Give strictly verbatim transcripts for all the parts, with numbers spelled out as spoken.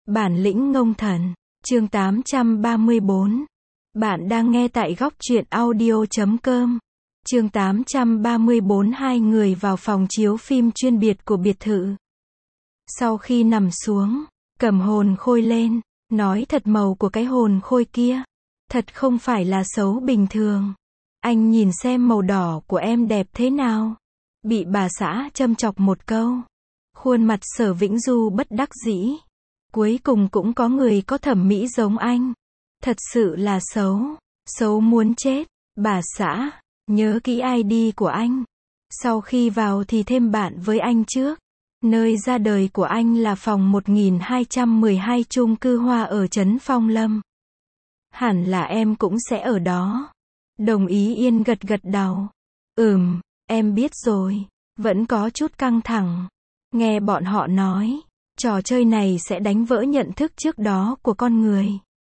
Bản lĩnh ngông thần. Chương tám trăm ba mươi bốn. Bạn đang nghe tại góc truyện audio chấm com. Chương tám trăm ba mươi bốn. Hai người vào phòng chiếu phim chuyên biệt của biệt thự. Sau khi nằm xuống, cầm hồn khôi lên, nói thật màu của cái hồn khôi kia, thật không phải là xấu bình thường. Anh nhìn xem màu đỏ của em đẹp thế nào. Bị bà xã châm chọc một câu. Khuôn mặt Sở Vĩnh Du bất đắc dĩ. Cuối cùng cũng có người có thẩm mỹ giống anh. Thật sự là xấu. Xấu muốn chết. Bà xã, nhớ kỹ i đê của anh. Sau khi vào thì thêm bạn với anh trước. Nơi ra đời của anh là phòng một nghìn hai trăm mười hai chung cư Hoa ở trấn Phong Lâm. Hẳn là em cũng sẽ ở đó. Đồng ý Yên gật gật đầu. Ừm, em biết rồi. Vẫn có chút căng thẳng. Nghe bọn họ nói, trò chơi này sẽ đánh vỡ nhận thức trước đó của con người.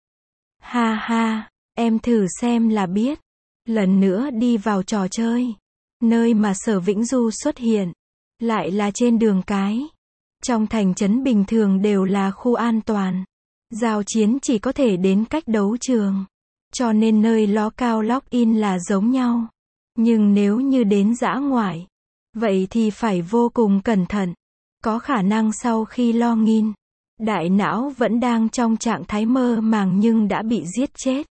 Ha ha, em thử xem là biết. Lần nữa đi vào trò chơi. Nơi mà Sở Vĩnh Du xuất hiện. Lại là trên đường cái. Trong thành trấn bình thường đều là khu an toàn. Giao chiến chỉ có thể đến cách đấu trường. Cho nên nơi ló cao log in là giống nhau. Nhưng nếu như đến dã ngoại, vậy thì phải vô cùng cẩn thận. Có khả năng sau khi log in, đại não vẫn đang trong trạng thái mơ màng nhưng đã bị giết chết.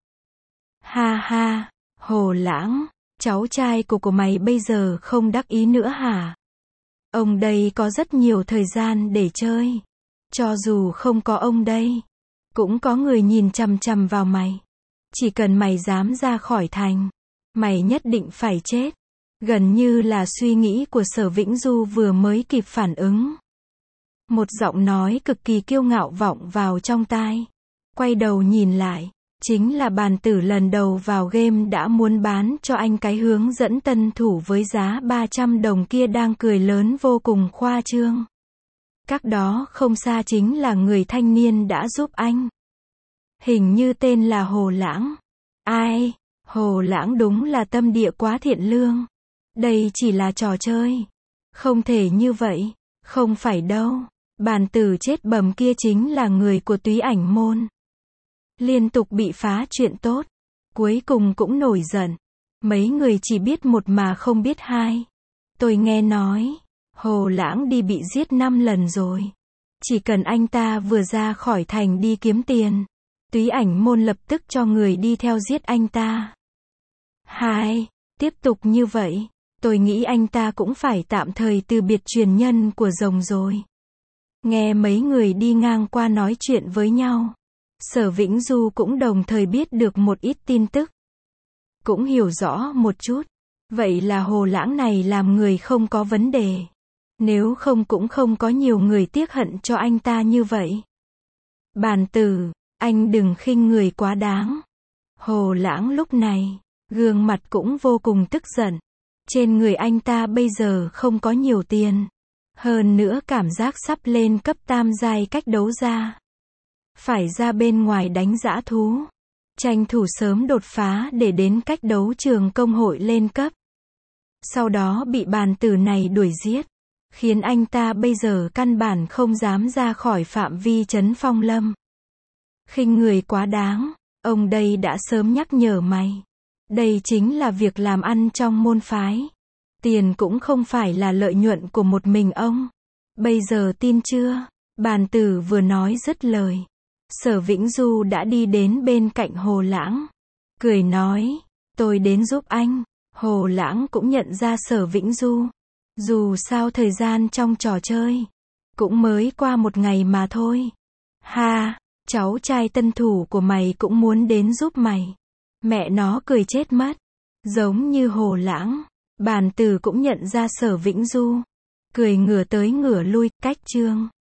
Ha ha, Hồ Lãng, cháu trai của của mày bây giờ không đắc ý nữa hả? Ông đây có rất nhiều thời gian để chơi. Cho dù không có ông đây, cũng có người nhìn chằm chằm vào mày. Chỉ cần mày dám ra khỏi thành, mày nhất định phải chết. Gần như là suy nghĩ của Sở Vĩnh Du vừa mới kịp phản ứng. Một giọng nói cực kỳ kiêu ngạo vọng vào trong tai. Quay đầu nhìn lại, chính là bàn tử lần đầu vào game đã muốn bán cho anh cái hướng dẫn tân thủ với giá ba trăm đồng kia đang cười lớn vô cùng khoa trương. Cách đó không xa chính là người thanh niên đã giúp anh. Hình như tên là Hồ Lãng. Ai? Hồ Lãng đúng là tâm địa quá thiện lương. Đây chỉ là trò chơi. Không thể như vậy. Không phải đâu. Bàn tử chết bầm kia chính là người của Túy Ảnh Môn. Liên tục bị phá chuyện tốt. Cuối cùng cũng nổi giận. Mấy người chỉ biết một mà không biết hai. Tôi nghe nói, Hồ Lãng đi bị giết năm lần rồi. Chỉ cần anh ta vừa ra khỏi thành đi kiếm tiền, Túy Ảnh Môn lập tức cho người đi theo giết anh ta. Hai, tiếp tục như vậy, tôi nghĩ anh ta cũng phải tạm thời từ biệt truyền nhân của rồng rồi. Nghe mấy người đi ngang qua nói chuyện với nhau, Sở Vĩnh Du cũng đồng thời biết được một ít tin tức. Cũng hiểu rõ một chút. Vậy là Hồ Lãng này làm người không có vấn đề. Nếu không cũng không có nhiều người tiếc hận cho anh ta như vậy. Bàn tử, anh đừng khinh người quá đáng. Hồ Lãng lúc này, gương mặt cũng vô cùng tức giận. Trên người anh ta bây giờ không có nhiều tiền. Hơn nữa cảm giác sắp lên cấp tam giai cách đấu ra. Phải ra bên ngoài đánh dã thú. Tranh thủ sớm đột phá để đến cách đấu trường công hội lên cấp. Sau đó bị bàn tử này đuổi giết. Khiến anh ta bây giờ căn bản không dám ra khỏi phạm vi trấn Phong Lâm. Khinh người quá đáng. Ông đây đã sớm nhắc nhở mày. Đây chính là việc làm ăn trong môn phái. Tiền cũng không phải là lợi nhuận của một mình ông. Bây giờ tin chưa? Bàn tử vừa nói dứt lời. Sở Vĩnh Du đã đi đến bên cạnh Hồ Lãng. Cười nói, tôi đến giúp anh. Hồ Lãng cũng nhận ra Sở Vĩnh Du. Dù sao thời gian trong trò chơi cũng mới qua một ngày mà thôi. Ha, cháu trai tân thủ của mày cũng muốn đến giúp mày. Mẹ nó cười chết mất. Giống như Hồ Lãng, bàn tử cũng nhận ra Sở Vĩnh Du. Cười ngửa tới ngửa lui, cách chương.